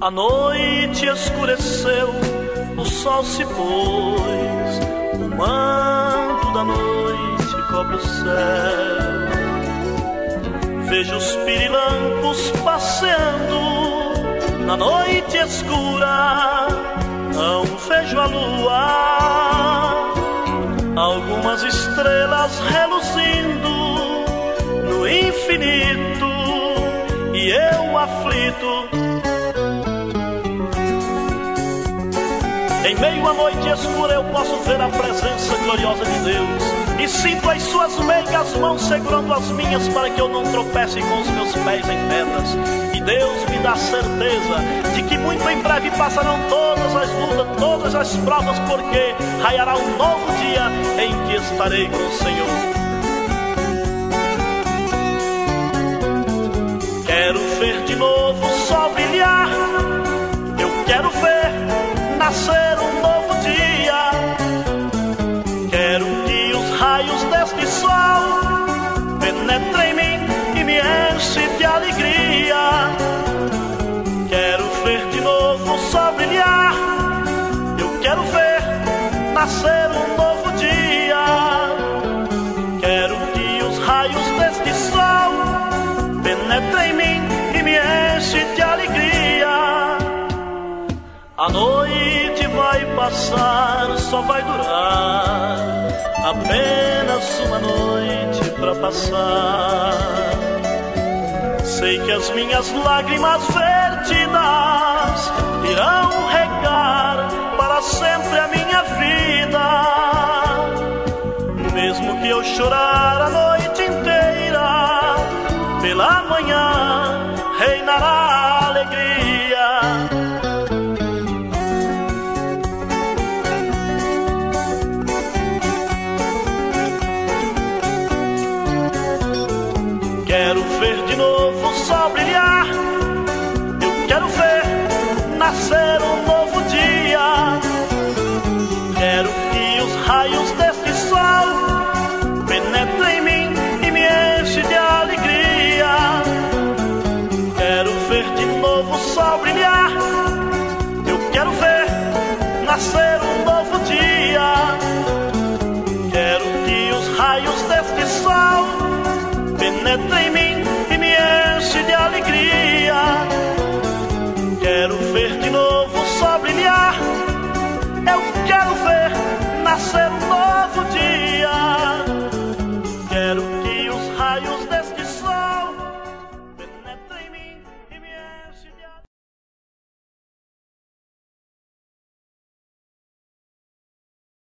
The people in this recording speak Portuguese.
A noite escureceu, o sol se pôs, o manto da noite cobre o céu. Vejo os pirilampos passeando na noite escura, não vejo a lua, algumas estrelas reluzindo no infinito, e eu aflito. Em meio à noite escura eu posso ver a presença gloriosa de Deus e sinto as suas meigas mãos segurando as minhas para que eu não tropece com os meus pés em pedras. E Deus me dá certeza de que muito em breve passarão todas as lutas, todas as provas, porque raiará um novo dia em que estarei com o Senhor. Quero ver de novo o sol brilhar, eu quero ver nascer um novo dia. Quero que os raios deste sol penetrem em mim e me enche de alegria. Quero ver de novo o sol brilhar, eu quero ver nascer um novo dia. Quero que os raios deste sol penetrem em mim e me enche de alegria. A noite vai passar, só vai durar apenas uma noite pra passar. Sei que as minhas lágrimas vertidas irão regar para sempre a minha vida. Mesmo que eu chorar a noite inteira, pela manhã reinará a alegria. Quero ver de novo o sol brilhar, eu quero ver nascer um novo dia. Quero que os raios deste sol penetrem em mim e me enche de alegria. Quero ver de novo o sol brilhar, eu quero ver nascer um novo dia. Quero que os raios deste sol penetrem em mim e me enche de alegria. Quero ver de novo o sol brilhar, eu